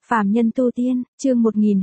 Phàm nhân tu tiên, chương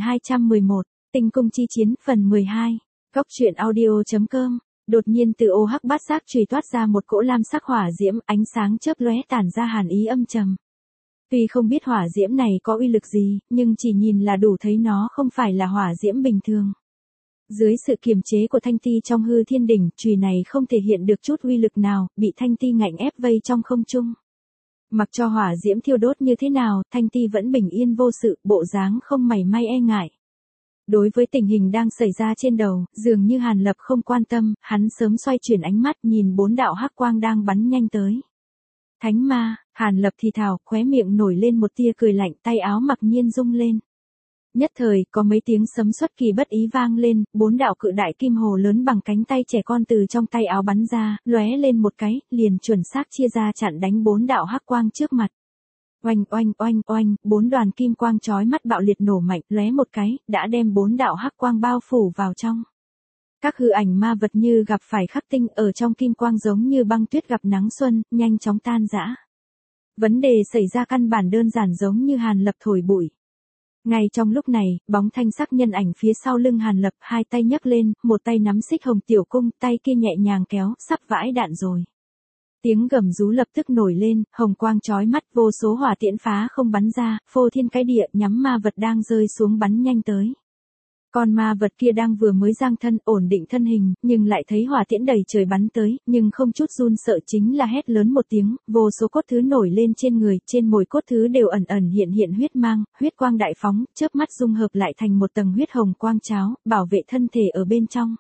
1211, Tinh cung chi chiến, phần 12. Góc truyện audio.com. Đột nhiên từ ô hắc bát giác chùy toát ra một cỗ lam sắc hỏa diễm, ánh sáng chớp lóe tản ra hàn ý âm trầm. Tuy không biết hỏa diễm này có uy lực gì, nhưng chỉ nhìn là đủ thấy nó không phải là hỏa diễm bình thường. Dưới sự kiềm chế của Thanh Ti trong hư thiên đỉnh, chùy này không thể hiện được chút uy lực nào, bị Thanh Ti ngạnh ép vây trong không trung. Mặc cho hỏa diễm thiêu đốt như thế nào, Thanh Ti vẫn bình yên vô sự, bộ dáng không mảy may e ngại. Đối với tình hình đang xảy ra trên đầu, dường như Hàn Lập không quan tâm, hắn sớm xoay chuyển ánh mắt nhìn 4 đạo hắc quang đang bắn nhanh tới. Thánh ma, Hàn Lập thì thào, khóe miệng nổi lên một tia cười lạnh, tay áo mặc nhiên rung lên. Nhất thời, có mấy tiếng sấm xuất kỳ bất ý vang lên, 4 đạo cự đại kim hồ lớn bằng cánh tay trẻ con từ trong tay áo bắn ra, lóe lên một cái, liền chuẩn xác chia ra chặn đánh 4 đạo hắc quang trước mặt. Oanh oanh oanh oanh, 4 đoàn kim quang chói mắt bạo liệt nổ mạnh, lóe một cái, đã đem 4 đạo hắc quang bao phủ vào trong. Các hư ảnh ma vật như gặp phải khắc tinh ở trong kim quang giống như băng tuyết gặp nắng xuân, nhanh chóng tan rã. Vấn đề xảy ra căn bản đơn giản giống như Hàn Lập thổi bụi. Ngay trong lúc này, bóng thanh sắc nhân ảnh phía sau lưng Hàn Lập, hai tay nhấc lên, một tay nắm xích hồng tiểu cung, tay kia nhẹ nhàng kéo, sắp vãi đạn rồi. Tiếng gầm rú lập tức nổi lên, hồng quang chói mắt, vô số hỏa tiễn phá không bắn ra, phô thiên cái địa, nhắm ma vật đang rơi xuống bắn nhanh tới. Con ma vật kia đang vừa mới giang thân, ổn định thân hình, nhưng lại thấy hỏa tiễn đầy trời bắn tới, nhưng không chút run sợ, chính là hét lớn một tiếng, vô số cốt thứ nổi lên trên người, trên mỗi cốt thứ đều ẩn ẩn hiện hiện huyết mang, huyết quang đại phóng, chớp mắt dung hợp lại thành một tầng huyết hồng quang cháo, bảo vệ thân thể ở bên trong.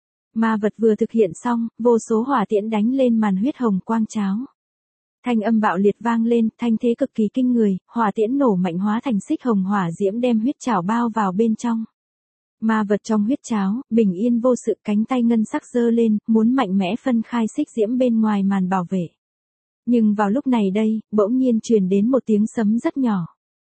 Ma vật vừa thực hiện xong, vô số hỏa tiễn đánh lên màn huyết hồng quang cháo. Thanh âm bạo liệt vang lên, thanh thế cực kỳ kinh người, hỏa tiễn nổ mạnh hóa thành xích hồng hỏa diễm đem huyết chảo bao vào bên trong. Ma vật trong huyết cháo, bình yên vô sự, cánh tay ngân sắc giơ lên, muốn mạnh mẽ phân khai xích diễm bên ngoài màn bảo vệ. Nhưng vào lúc này đây, bỗng nhiên truyền đến một tiếng sấm rất nhỏ.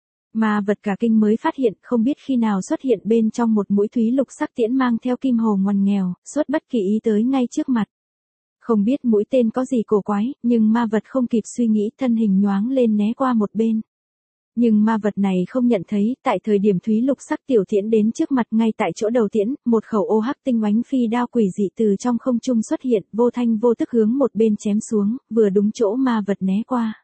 Ma vật cả kinh mới phát hiện, không biết khi nào xuất hiện bên trong một mũi thúy lục sắc tiễn mang theo kim hồ ngoằn nghèo, xuất bất kỳ ý tới ngay trước mặt. Không biết mũi tên có gì cổ quái, nhưng ma vật không kịp suy nghĩ, thân hình nhoáng lên né qua một bên. Nhưng ma vật này không nhận thấy, tại thời điểm thúy lục sắc tiểu tiễn đến trước mặt, ngay tại chỗ đầu tiễn, một khẩu ô hắc tinh oánh phi đao quỷ dị từ trong không trung xuất hiện, vô thanh vô tức hướng một bên chém xuống, vừa đúng chỗ ma vật né qua.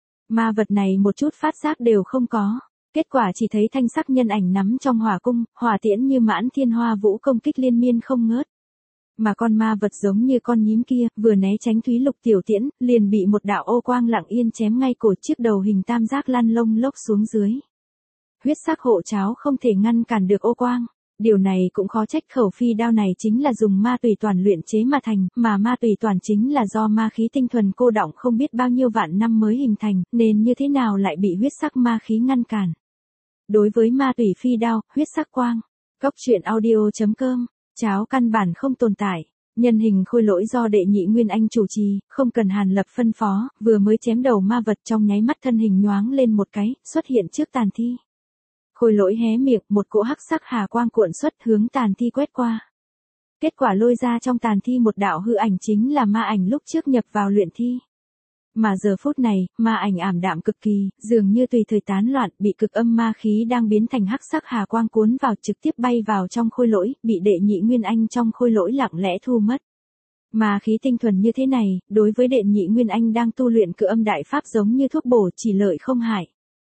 Ma vật này một chút phát giác đều không có. Kết quả chỉ thấy thanh sắc nhân ảnh nắm trong hỏa cung, hỏa tiễn như mãn thiên hoa vũ công kích liên miên không ngớt. Mà con ma vật giống như con nhím kia, vừa né tránh thúy lục tiểu tiễn, liền bị một đạo ô quang lặng yên chém ngay cổ, chiếc đầu hình tam giác lăn lông lốc xuống dưới. Huyết sắc hộ cháo không thể ngăn cản được ô quang. Điều này cũng khó trách, khẩu phi đao này chính là dùng ma tùy toàn luyện chế mà thành, mà ma tùy toàn chính là do ma khí tinh thuần cô đọng không biết bao nhiêu vạn năm mới hình thành, nên như thế nào lại bị huyết sắc ma khí ngăn cản. Đối với ma tùy phi đao, huyết sắc quang, góc truyện audio.com, cháo căn bản không tồn tại. Nhân hình khôi lỗi do đệ nhị Nguyên Anh chủ trì, không cần Hàn Lập phân phó, vừa mới chém đầu ma vật trong nháy mắt thân hình nhoáng lên một cái, xuất hiện trước tàn thi. Khôi lỗi hé miệng, một cỗ hắc sắc hà quang cuộn xuất hướng tàn thi quét qua. Kết quả lôi ra trong tàn thi một đạo hư ảnh, chính là ma ảnh lúc trước nhập vào luyện thi. Mà giờ phút này, ma ảnh ảm đạm cực kỳ, dường như tùy thời tán loạn, bị cực âm ma khí đang biến thành hắc sắc hà quang cuốn vào, trực tiếp bay vào trong khôi lỗi, bị đệ nhị Nguyên Anh trong khôi lỗi lặng lẽ thu mất. Ma khí tinh thuần như thế này, đối với đệ nhị Nguyên Anh đang tu luyện cự âm đại pháp giống như thuốc bổ, chỉ lợi không hại.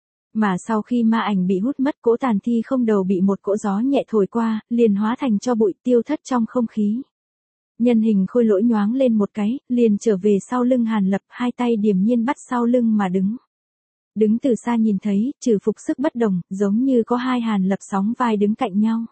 Mà sau khi ma ảnh bị hút mất, cỗ tàn thi không đầu bị một cỗ gió nhẹ thổi qua, liền hóa thành tro bụi, tiêu thất trong không khí. Nhân hình khôi lỗi nhoáng lên một cái, liền trở về sau lưng Hàn Lập, hai tay điềm nhiên bắt sau lưng mà đứng. Đứng từ xa nhìn thấy, trừ phục sức bất đồng, giống như có hai Hàn Lập sóng vai đứng cạnh nhau.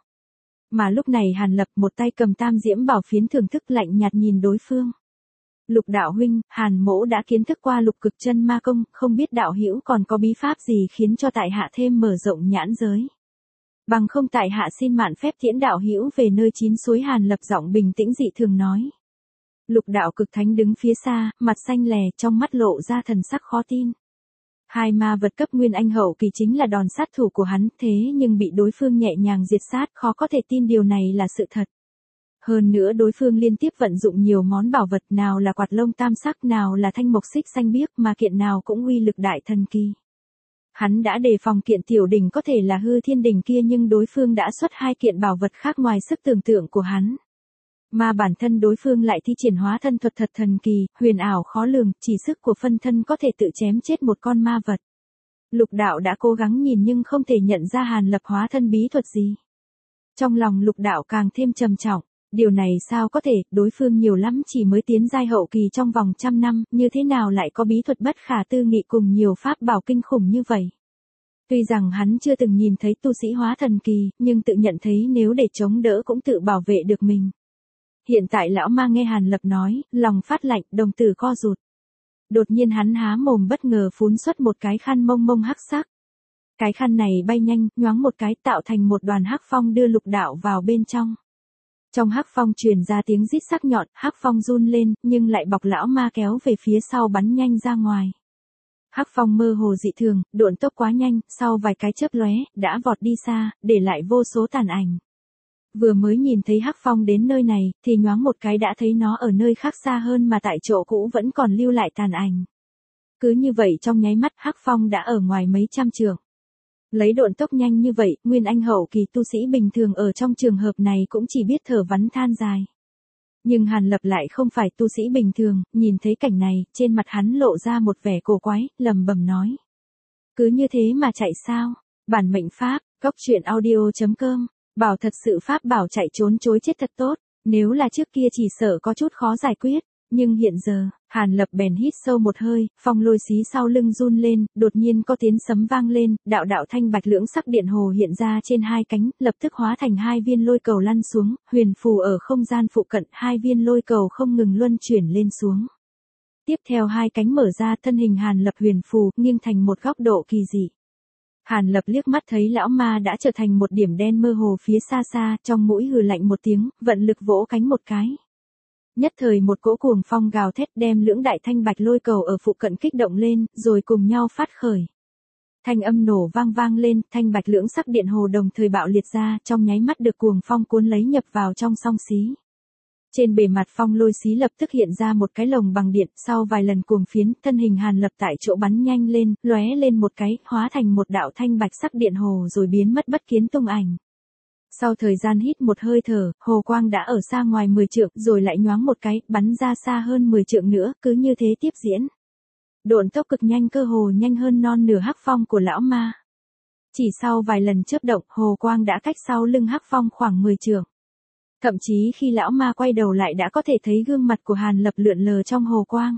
Mà lúc này Hàn Lập một tay cầm tam diễm bảo phiến thưởng thức, lạnh nhạt nhìn đối phương. Lục đạo huynh, Hàn mỗ đã kiến thức qua lục cực chân ma công, không biết đạo hữu còn có bí pháp gì khiến cho tại hạ thêm mở rộng nhãn giới. Bằng không tại hạ xin mạn phép tiễn đạo hữu về nơi chín suối. Hàn Lập giọng bình tĩnh dị thường nói. Lục đạo cực thánh đứng phía xa, mặt xanh lè, trong mắt lộ ra thần sắc khó tin. Hai ma vật cấp Nguyên Anh hậu kỳ chính là đòn sát thủ của hắn, thế nhưng bị đối phương nhẹ nhàng diệt sát, khó có thể tin điều này là sự thật. Hơn nữa đối phương liên tiếp vận dụng nhiều món bảo vật, nào là quạt lông tam sắc, nào là thanh mộc xích xanh biếc, mà kiện nào cũng uy lực đại thần kỳ. Hắn đã đề phòng kiện tiểu đỉnh có thể là hư thiên đỉnh kia nhưng đối phương đã xuất hai kiện bảo vật khác ngoài sức tưởng tượng của hắn. Mà bản thân đối phương lại thi triển hóa thân thuật thật thần kỳ, huyền ảo khó lường, chỉ sức của phân thân có thể tự chém chết một con ma vật. Lục đạo đã cố gắng nhìn nhưng không thể nhận ra Hàn Lập hóa thân bí thuật gì. Trong lòng lục đạo càng thêm trầm trọng, điều này sao có thể, đối phương nhiều lắm chỉ mới tiến giai hậu kỳ trong vòng 100 năm, như thế nào lại có bí thuật bất khả tư nghị cùng nhiều pháp bảo kinh khủng như vậy. Tuy rằng hắn chưa từng nhìn thấy tu sĩ hóa thần kỳ, nhưng tự nhận thấy nếu để chống đỡ cũng tự bảo vệ được mình. Hiện tại lão ma nghe Hàn Lập nói, lòng phát lạnh, đồng tử co rụt. Đột nhiên hắn há mồm bất ngờ phún xuất một cái khăn mông mông hắc sắc. Cái khăn này bay nhanh, nhoáng một cái tạo thành một đoàn hắc phong đưa lục đạo vào bên trong. Trong hắc phong truyền ra tiếng rít sắc nhọn, hắc phong run lên, nhưng lại bọc lão ma kéo về phía sau bắn nhanh ra ngoài. Hắc phong mơ hồ dị thường, độn tốc quá nhanh, sau vài cái chớp lóe, đã vọt đi xa, để lại vô số tàn ảnh. Vừa mới nhìn thấy hắc phong đến nơi này, thì nhoáng một cái đã thấy nó ở nơi khác xa hơn mà tại chỗ cũ vẫn còn lưu lại tàn ảnh. Cứ như vậy trong nháy mắt hắc phong đã ở ngoài mấy trăm trượng. Lấy độn tốc nhanh như vậy, nguyên anh hậu kỳ tu sĩ bình thường ở trong trường hợp này cũng chỉ biết thở vắn than dài. Nhưng Hàn Lập lại không phải tu sĩ bình thường, nhìn thấy cảnh này, trên mặt hắn lộ ra một vẻ cổ quái, lẩm bẩm nói. Cứ như thế mà chạy sao? Bản mệnh pháp, goctruyện.audio.com, bảo thật sự pháp bảo chạy trốn chối chết thật tốt, nếu là trước kia chỉ sợ có chút khó giải quyết. Nhưng hiện giờ, Hàn Lập bèn hít sâu một hơi, phong lôi xí sau lưng run lên, đột nhiên có tiếng sấm vang lên, đạo đạo thanh bạch lưỡng sắc điện hồ hiện ra trên hai cánh, lập tức hóa thành hai viên lôi cầu lăn xuống, huyền phù ở không gian phụ cận, hai viên lôi cầu không ngừng luân chuyển lên xuống. Tiếp theo hai cánh mở ra, thân hình Hàn Lập huyền phù, nghiêng thành một góc độ kỳ dị. Hàn Lập liếc mắt thấy lão ma đã trở thành một điểm đen mơ hồ phía xa xa, trong mũi hừ lạnh một tiếng, vận lực vỗ cánh một cái. Nhất thời một cỗ cuồng phong gào thét đem lưỡng đại thanh bạch lôi cầu ở phụ cận kích động lên, rồi cùng nhau phát khởi. Thanh âm nổ vang vang lên, thanh bạch lưỡng sắc điện hồ đồng thời bạo liệt ra, trong nháy mắt được cuồng phong cuốn lấy nhập vào trong song xí. Trên bề mặt phong lôi xí lập tức hiện ra một cái lồng bằng điện, sau vài lần cuồng phiến, thân hình Hàn Lập tại chỗ bắn nhanh lên, lóe lên một cái, hóa thành một đạo thanh bạch sắc điện hồ rồi biến mất bất kiến tung ảnh. Sau thời gian hít một hơi thở, hồ quang đã ở xa ngoài 10 trượng, rồi lại nhoáng một cái, bắn ra xa hơn 10 trượng nữa, cứ như thế tiếp diễn. Độn tốc cực nhanh, cơ hồ nhanh hơn non nửa hắc phong của lão ma. Chỉ sau vài lần chớp động, hồ quang đã cách sau lưng hắc phong khoảng 10 trượng. Thậm chí khi lão ma quay đầu lại đã có thể thấy gương mặt của Hàn Lập lượn lờ trong hồ quang.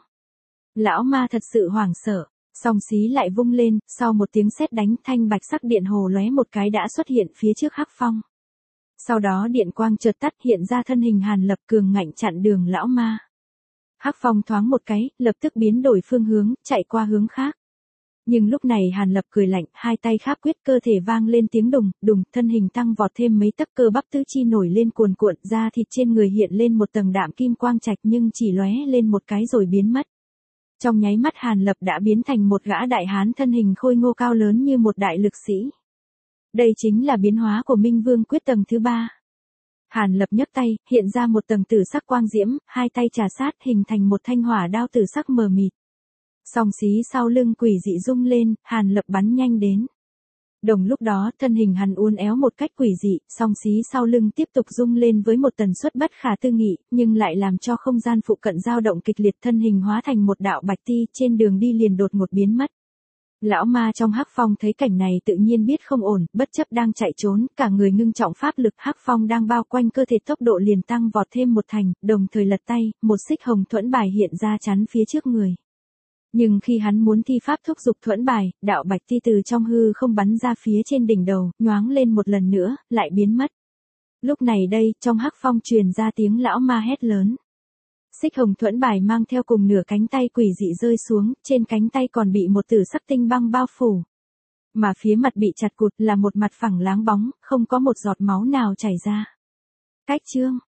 Lão ma thật sự hoảng sợ, song xí lại vung lên, sau một tiếng sét đánh, thanh bạch sắc điện hồ lóe một cái đã xuất hiện phía trước hắc phong. Sau đó điện quang chợt tắt, hiện ra thân hình Hàn Lập cường ngạnh chặn đường lão ma. Hắc phong thoáng một cái, lập tức biến đổi phương hướng, chạy qua hướng khác. Nhưng lúc này Hàn Lập cười lạnh, hai tay kháp quyết, cơ thể vang lên tiếng đùng, đùng, thân hình tăng vọt thêm mấy tấc, cơ bắp tứ chi nổi lên cuồn cuộn, da thịt trên người hiện lên một tầng đạm kim quang trạch nhưng chỉ lóe lên một cái rồi biến mất. Trong nháy mắt Hàn Lập đã biến thành một gã đại hán thân hình khôi ngô cao lớn như một đại lực sĩ. Đây chính là biến hóa của Minh Vương quyết tầng thứ 3. Hàn Lập nhấc tay, hiện ra một tầng tử sắc quang diễm, hai tay trà sát hình thành một thanh hỏa đao tử sắc mờ mịt. Song xí sau lưng quỷ dị rung lên, Hàn Lập bắn nhanh đến. Đồng lúc đó, thân hình hắn uốn éo một cách quỷ dị, song xí sau lưng tiếp tục rung lên với một tần suất bất khả tư nghị, nhưng lại làm cho không gian phụ cận dao động kịch liệt, thân hình hóa thành một đạo bạch ti, trên đường đi liền đột ngột biến mất. Lão ma trong hắc phong thấy cảnh này tự nhiên biết không ổn, bất chấp đang chạy trốn, cả người ngưng trọng pháp lực, hắc phong đang bao quanh cơ thể tốc độ liền tăng vọt thêm một thành, đồng thời lật tay, một xích hồng thuẫn bài hiện ra chắn phía trước người. Nhưng khi hắn muốn thi pháp thúc dục thuẫn bài, đạo bạch ti từ trong hư không bắn ra phía trên đỉnh đầu, nhoáng lên một lần nữa, lại biến mất. Lúc này đây, trong hắc phong truyền ra tiếng lão ma hét lớn. Xích hồng thuẫn bài mang theo cùng nửa cánh tay quỷ dị rơi xuống, trên cánh tay còn bị một tử sắc tinh băng bao phủ. Mà phía mặt bị chặt cụt là một mặt phẳng láng bóng, không có một giọt máu nào chảy ra. Cách chương